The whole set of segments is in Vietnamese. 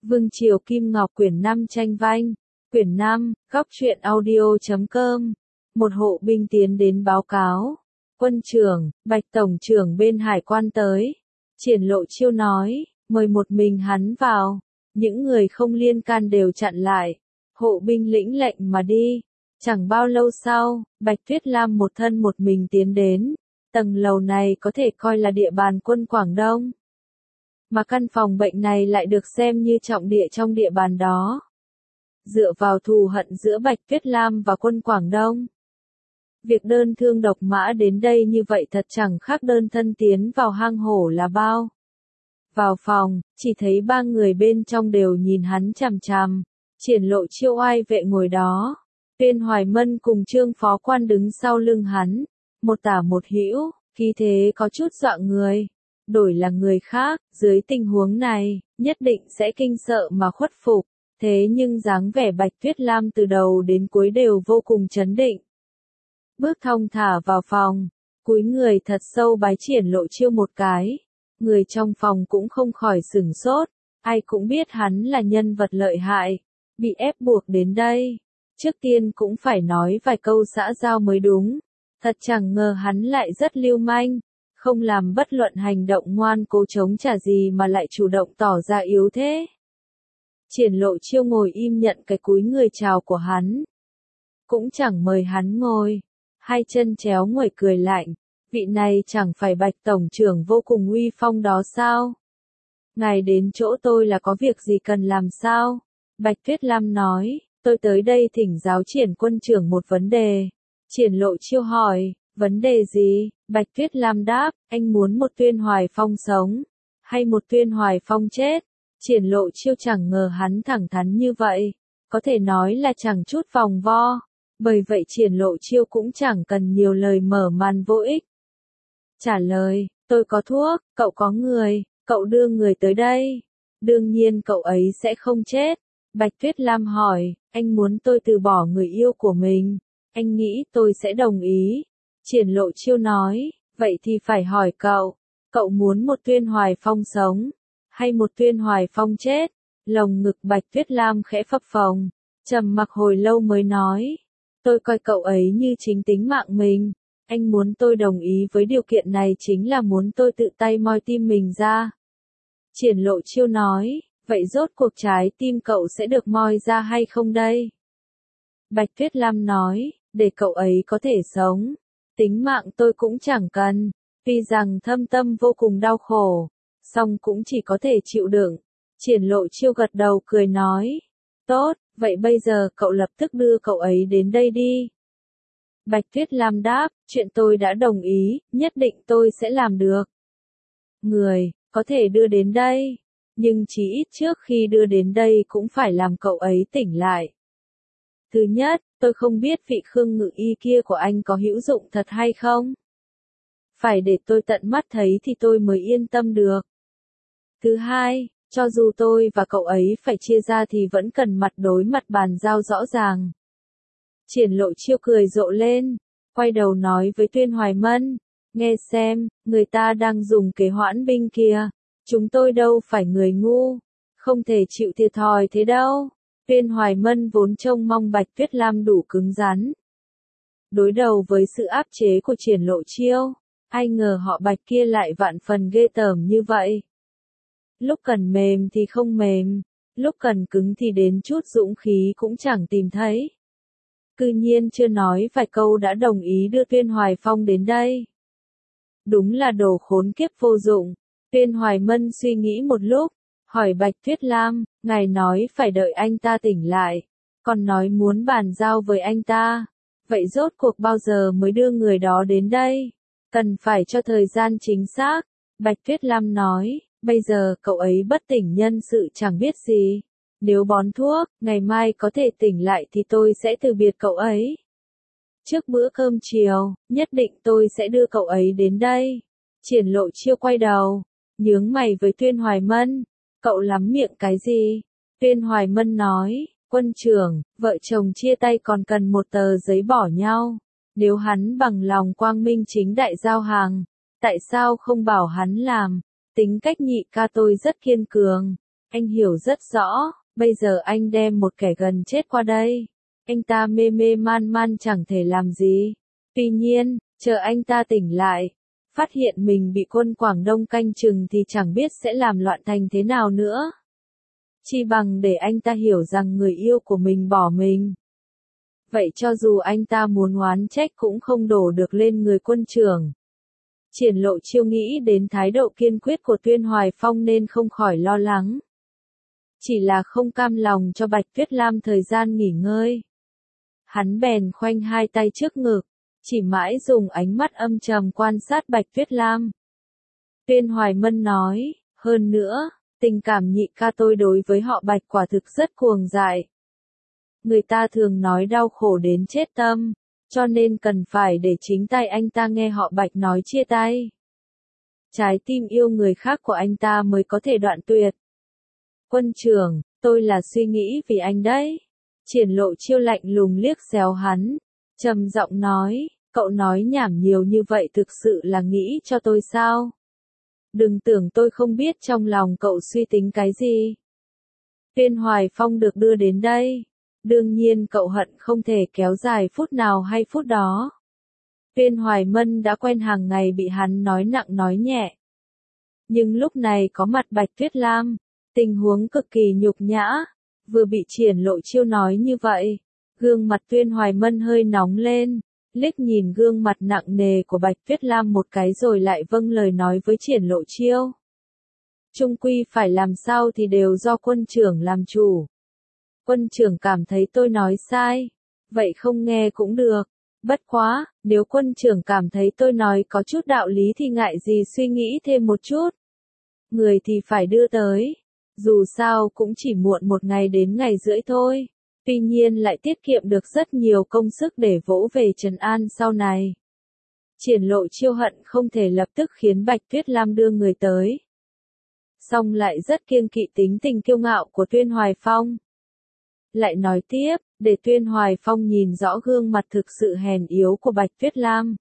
Vương Triều Kim Ngọc quyển 5 tranh vanh, quyển 5, góc truyện audio.com. Một hộ binh tiến đến báo cáo. Quân trưởng, Bạch Tổng trưởng bên hải quan tới. Triển Lộ Chiêu nói, mời một mình hắn vào. Những người không liên can đều chặn lại. Hộ binh lĩnh lệnh mà đi. Chẳng bao lâu sau, Bạch Tuyết Lam một thân một mình tiến đến. Tầng lầu này có thể coi là địa bàn quân Quảng Đông. Mà căn phòng bệnh này lại được xem như trọng địa trong địa bàn đó. Dựa vào thù hận giữa Bạch Tuyết Lam và quân Quảng Đông. Việc đơn thương độc mã đến đây như vậy thật chẳng khác đơn thân tiến vào hang hổ là bao. Vào phòng, chỉ thấy ba người bên trong đều nhìn hắn chằm chằm. Triển Lộ Chiêu oai vệ ngồi đó. Tuyên Hoài Mân cùng Trương Phó Quan đứng sau lưng hắn. Một tả một hữu, khí thế có chút dọa người. Đổi là người khác, dưới tình huống này, nhất định sẽ kinh sợ mà khuất phục. Thế nhưng dáng vẻ Bạch Tuyết Lam từ đầu đến cuối đều vô cùng trấn định. Bước thong thả vào phòng, cúi người thật sâu bái Triển Lộ Chiêu một cái. Người trong phòng cũng không khỏi sửng sốt, ai cũng biết hắn là nhân vật lợi hại, bị ép buộc đến đây. Trước tiên cũng phải nói vài câu xã giao mới đúng. Thật chẳng ngờ hắn lại rất lưu manh, không làm bất luận hành động ngoan cố chống trả gì mà lại chủ động tỏ ra yếu thế. Triển Lộ Chiêu ngồi im nhận cái cúi người chào của hắn. Cũng chẳng mời hắn ngồi, hai chân chéo nguội cười lạnh, vị này chẳng phải Bạch Tổng trưởng vô cùng uy phong đó sao? Ngài đến chỗ tôi là có việc gì cần làm sao? Bạch Tuyết Lam nói, tôi tới đây thỉnh giáo Triển quân trưởng một vấn đề. Triển Lộ Chiêu hỏi, vấn đề gì? Bạch Tuyết Lam đáp, anh muốn một Tuyên Hoài Phong sống, hay một Tuyên Hoài Phong chết? Triển Lộ Chiêu chẳng ngờ hắn thẳng thắn như vậy, có thể nói là chẳng chút vòng vo. Bởi vậy Triển Lộ Chiêu cũng chẳng cần nhiều lời mở màn vô ích. Trả lời, tôi có thuốc, cậu có người, cậu đưa người tới đây. Đương nhiên cậu ấy sẽ không chết. Bạch Tuyết Lam hỏi, anh muốn tôi từ bỏ người yêu của mình, anh nghĩ tôi sẽ đồng ý. Triển Lộ Chiêu nói, vậy thì phải hỏi cậu muốn một Tuyên Hoài Phong sống, hay một Tuyên Hoài Phong chết? Lồng ngực Bạch Tuyết Lam khẽ phập phồng, trầm mặc hồi lâu mới nói, tôi coi cậu ấy như chính tính mạng mình, anh muốn tôi đồng ý với điều kiện này chính là muốn tôi tự tay moi tim mình ra. Triển Lộ Chiêu nói, vậy rốt cuộc trái tim cậu sẽ được moi ra hay không đây? Bạch Tuyết Lam nói, để cậu ấy có thể sống, tính mạng tôi cũng chẳng cần, tuy rằng thâm tâm vô cùng đau khổ, song cũng chỉ có thể chịu đựng. Triển Lộ Chiêu gật đầu cười nói, tốt, vậy bây giờ cậu lập tức đưa cậu ấy đến đây đi. Bạch Tuyết Lam đáp, chuyện tôi đã đồng ý, nhất định tôi sẽ làm được. Người, có thể đưa đến đây, nhưng chỉ ít trước khi đưa đến đây cũng phải làm cậu ấy tỉnh lại. Thứ nhất, tôi không biết vị Khương Ngự Y kia của anh có hữu dụng thật hay không. Phải để tôi tận mắt thấy thì tôi mới yên tâm được. Thứ hai, cho dù tôi và cậu ấy phải chia ra thì vẫn cần mặt đối mặt bàn giao rõ ràng. Triển Lộ Chiêu cười rộ lên, quay đầu nói với Tuyên Hoài Mân, nghe xem, người ta đang dùng kế hoãn binh kìa, chúng tôi đâu phải người ngu, không thể chịu thiệt thòi thế đâu. Tuyên Hoài Mân vốn trông mong Bạch Tuyết Lam đủ cứng rắn. Đối đầu với sự áp chế của Triển Lộ Chiêu, ai ngờ họ Bạch kia lại vạn phần ghê tởm như vậy. Lúc cần mềm thì không mềm, lúc cần cứng thì đến chút dũng khí cũng chẳng tìm thấy. Cư nhiên chưa nói vài câu đã đồng ý đưa Tuyên Hoài Phong đến đây. Đúng là đồ khốn kiếp vô dụng. Tuyên Hoài Mân suy nghĩ một lúc, hỏi Bạch Tuyết Lam, ngài nói phải đợi anh ta tỉnh lại, còn nói muốn bàn giao với anh ta. Vậy rốt cuộc bao giờ mới đưa người đó đến đây? Cần phải cho thời gian chính xác. Bạch Tuyết Lam nói, bây giờ cậu ấy bất tỉnh nhân sự chẳng biết gì. Nếu bón thuốc, ngày mai có thể tỉnh lại thì tôi sẽ từ biệt cậu ấy. Trước bữa cơm chiều, nhất định tôi sẽ đưa cậu ấy đến đây. Triển Lộ Chiêu quay đầu, nhướng mày với Tuyên Hoài Mân. Cậu lắm miệng cái gì? Tuyên Hoài Mân nói, quân trưởng, vợ chồng chia tay còn cần một tờ giấy bỏ nhau. Nếu hắn bằng lòng quang minh chính đại giao hàng, tại sao không bảo hắn làm? Tính cách nhị ca tôi rất kiên cường. Anh hiểu rất rõ, bây giờ anh đem một kẻ gần chết qua đây. Anh ta mê mê man man chẳng thể làm gì. Tuy nhiên, chờ anh ta tỉnh lại, phát hiện mình bị quân Quảng Đông canh chừng thì chẳng biết sẽ làm loạn thành thế nào nữa. Chi bằng để anh ta hiểu rằng người yêu của mình bỏ mình. Vậy cho dù anh ta muốn oán trách cũng không đổ được lên người quân trưởng. Triển Lộ Chiêu nghĩ đến thái độ kiên quyết của Tuyên Hoài Phong nên không khỏi lo lắng. Chỉ là không cam lòng cho Bạch Tuyết Lam thời gian nghỉ ngơi. Hắn bèn khoanh hai tay trước ngực, chỉ mãi dùng ánh mắt âm trầm quan sát Bạch Tuyết Lam. Tuyên Hoài Mân nói, hơn nữa, tình cảm nhị ca tôi đối với họ Bạch quả thực rất cuồng dại. Người ta thường nói đau khổ đến chết tâm, cho nên cần phải để chính tay anh ta nghe họ Bạch nói chia tay. Trái tim yêu người khác của anh ta mới có thể đoạn tuyệt. Quân trưởng, tôi là suy nghĩ vì anh đấy. Triển Lộ Chiêu lạnh lùng liếc xéo hắn, trầm giọng nói, cậu nói nhảm nhiều như vậy thực sự là nghĩ cho tôi sao? Đừng tưởng tôi không biết trong lòng cậu suy tính cái gì. Tuyên Hoài Phong được đưa đến đây. Đương nhiên cậu hận không thể kéo dài phút nào hay phút đó. Tuyên Hoài Mân đã quen hàng ngày bị hắn nói nặng nói nhẹ. Nhưng lúc này có mặt Bạch Tuyết Lam, tình huống cực kỳ nhục nhã, vừa bị Triển Lộ Chiêu nói như vậy, gương mặt Tuyên Hoài Mân hơi nóng lên, liếc nhìn gương mặt nặng nề của Bạch Tuyết Lam một cái rồi lại vâng lời nói với Triển Lộ Chiêu. Chung quy phải làm sao thì đều do quân trưởng làm chủ. Quân trưởng cảm thấy tôi nói sai, vậy không nghe cũng được. Bất quá, nếu quân trưởng cảm thấy tôi nói có chút đạo lý thì ngại gì suy nghĩ thêm một chút. Người thì phải đưa tới. Dù sao cũng chỉ muộn một ngày đến ngày rưỡi thôi. Tuy nhiên lại tiết kiệm được rất nhiều công sức để vỗ về trấn an sau này. Triển Lộ Chiêu hận không thể lập tức khiến Bạch Tuyết Lam đưa người tới. Song lại rất kiêng kỵ tính tình kiêu ngạo của Tuyên Hoài Phong. Lại nói tiếp, để Tuyên Hoài Phong nhìn rõ gương mặt thực sự hèn yếu của Bạch Tuyết Lam.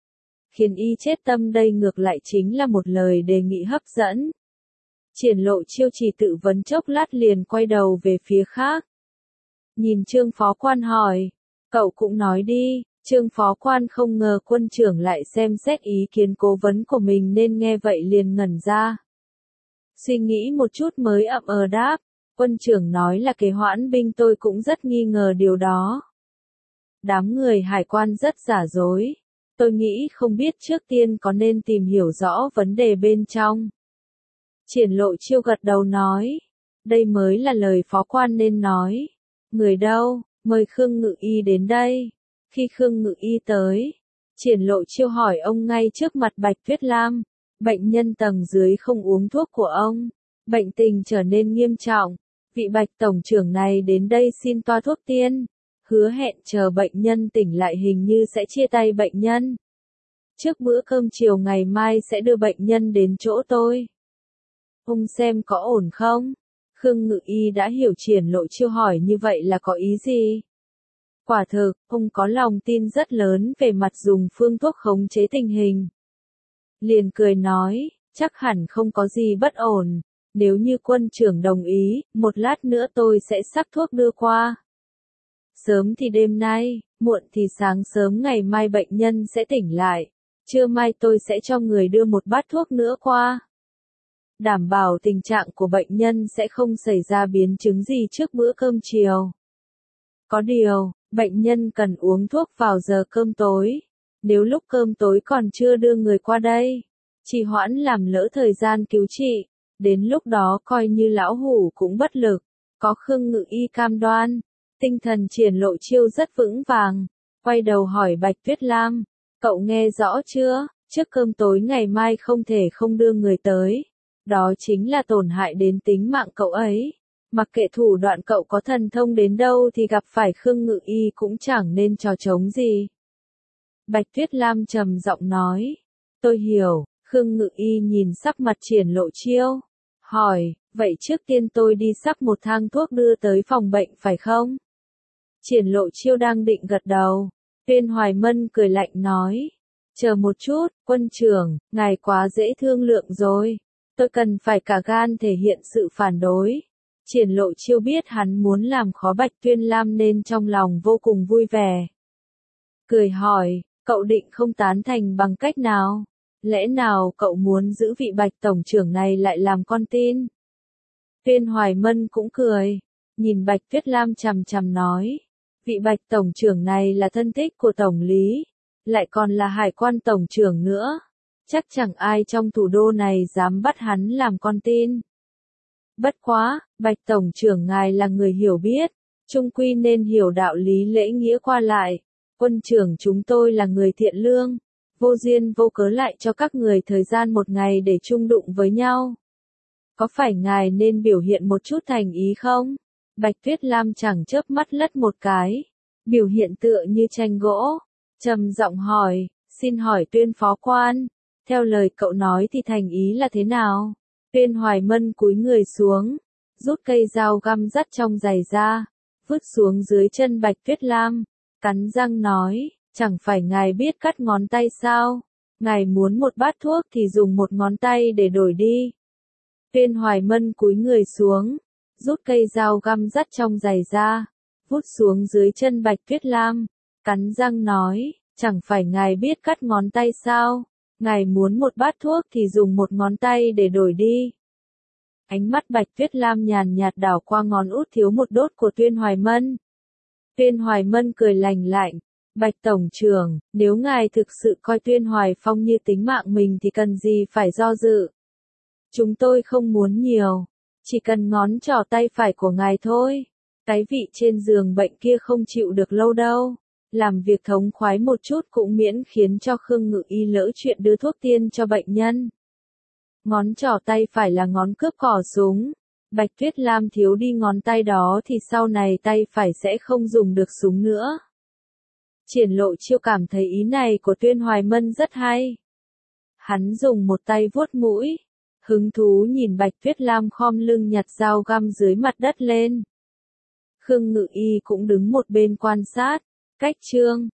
Khiến y chết tâm đây ngược lại chính là một lời đề nghị hấp dẫn. Triển Lộ Chiêu chỉ tự vấn chốc lát liền quay đầu về phía khác. Nhìn Trương Phó Quan hỏi, cậu cũng nói đi. Trương Phó Quan không ngờ quân trưởng lại xem xét ý kiến cố vấn của mình nên nghe vậy liền ngẩn ra. Suy nghĩ một chút mới ậm đáp. Quân trưởng nói là kế hoãn binh tôi cũng rất nghi ngờ điều đó. Đám người hải quan rất giả dối. Tôi nghĩ không biết trước tiên có nên tìm hiểu rõ vấn đề bên trong. Triển Lộ Chiêu gật đầu nói. Đây mới là lời phó quan nên nói. Người đâu, mời Khương Ngự Y đến đây. Khi Khương Ngự Y tới, Triển Lộ Chiêu hỏi ông ngay trước mặt Bạch Tuyết Lam. Bệnh nhân tầng dưới không uống thuốc của ông. Bệnh tình trở nên nghiêm trọng. Vị Bạch Tổng trưởng này đến đây xin toa thuốc tiên. Hứa hẹn chờ bệnh nhân tỉnh lại hình như sẽ chia tay bệnh nhân. Trước bữa cơm chiều ngày mai sẽ đưa bệnh nhân đến chỗ tôi. Ông xem có ổn không? Khương Ngự Y đã hiểu Triển Lộ Chiêu hỏi như vậy là có ý gì. Quả thực, ông có lòng tin rất lớn về mặt dùng phương thuốc khống chế tình hình. Liền cười nói, chắc hẳn không có gì bất ổn. Nếu như quân trưởng đồng ý, một lát nữa tôi sẽ sắc thuốc đưa qua. Sớm thì đêm nay, muộn thì sáng sớm ngày mai bệnh nhân sẽ tỉnh lại. Trưa mai tôi sẽ cho người đưa một bát thuốc nữa qua. Đảm bảo tình trạng của bệnh nhân sẽ không xảy ra biến chứng gì trước bữa cơm chiều. Có điều, bệnh nhân cần uống thuốc vào giờ cơm tối. Nếu lúc cơm tối còn chưa đưa người qua đây, trì hoãn làm lỡ thời gian cứu trị. Đến lúc đó coi như lão hủ cũng bất lực. Có Khương Ngự Y cam đoan. Tinh thần Triển Lộ Chiêu rất vững vàng. Quay đầu hỏi Bạch Tuyết Lam. Cậu nghe rõ chưa? Trước cơm tối ngày mai không thể không đưa người tới. Đó chính là tổn hại đến tính mạng cậu ấy. Mặc kệ thủ đoạn cậu có thần thông đến đâu thì gặp phải Khương Ngự Y cũng chẳng nên trò trống gì. Bạch Tuyết Lam trầm giọng nói. Tôi hiểu. Khương Ngự Y nhìn sắc mặt Triển Lộ Chiêu. Hỏi, vậy trước tiên tôi đi sắc một thang thuốc đưa tới phòng bệnh phải không? Triển Lộ Chiêu đang định gật đầu. Tuyên Hoài Mân cười lạnh nói. Chờ một chút, quân trưởng, ngài quá dễ thương lượng rồi. Tôi cần phải cả gan thể hiện sự phản đối. Triển Lộ Chiêu biết hắn muốn làm khó Bạch Tuyên Lam nên trong lòng vô cùng vui vẻ. Cười hỏi, cậu định không tán thành bằng cách nào? Lẽ nào cậu muốn giữ vị Bạch Tổng trưởng này lại làm con tin? Tuyên Hoài Mân cũng cười, nhìn Bạch Tuyết Lam chằm chằm nói, vị Bạch Tổng trưởng này là thân thích của Tổng lý, lại còn là Hải quan Tổng trưởng nữa. Chắc chẳng ai trong thủ đô này dám bắt hắn làm con tin. Bất quá, Bạch Tổng trưởng ngài là người hiểu biết, chung quy nên hiểu đạo lý lễ nghĩa qua lại. Quân trưởng chúng tôi là người thiện lương, vô duyên vô cớ lại cho các người thời gian một ngày để chung đụng với nhau. Có phải ngài nên biểu hiện một chút thành ý không? Bạch Tuyết Lam chẳng chớp mắt lất một cái, biểu hiện tựa như tranh gỗ, trầm giọng hỏi, xin hỏi Tuyên phó quan, theo lời cậu nói thì thành ý là thế nào? Tuyên Hoài Mân cúi người xuống, rút cây dao găm dắt trong giày ra, vứt xuống dưới chân Bạch Tuyết Lam, cắn răng nói, chẳng phải ngài biết cắt ngón tay sao? Ngài muốn một bát thuốc thì dùng một ngón tay để đổi đi. Tuyên Hoài Mân cúi người xuống, rút cây dao găm dắt trong giày ra, vút xuống dưới chân Bạch Tuyết Lam, cắn răng nói, chẳng phải ngài biết cắt ngón tay sao? Ngài muốn một bát thuốc thì dùng một ngón tay để đổi đi. Ánh mắt Bạch Tuyết Lam nhàn nhạt đảo qua ngón út thiếu một đốt của Tuyên Hoài Mân. Tuyên Hoài Mân cười lành lạnh, Bạch Tổng trưởng, nếu ngài thực sự coi Tuyên Hoài Phong như tính mạng mình thì cần gì phải do dự. Chúng tôi không muốn nhiều, chỉ cần ngón trỏ tay phải của ngài thôi. Cái vị trên giường bệnh kia không chịu được lâu đâu. Làm việc thống khoái một chút cũng miễn khiến cho Khương Ngự Y lỡ chuyện đưa thuốc tiên cho bệnh nhân. Ngón trỏ tay phải là ngón cướp cò súng. Bạch Tuyết Lam thiếu đi ngón tay đó thì sau này tay phải sẽ không dùng được súng nữa. Triển Lộ Chiêu cảm thấy ý này của Tuyên Hoài Mân rất hay. Hắn dùng một tay vuốt mũi, hứng thú nhìn Bạch Tuyết Lam khom lưng nhặt dao găm dưới mặt đất lên. Khương Ngự Y cũng đứng một bên quan sát. Cách chương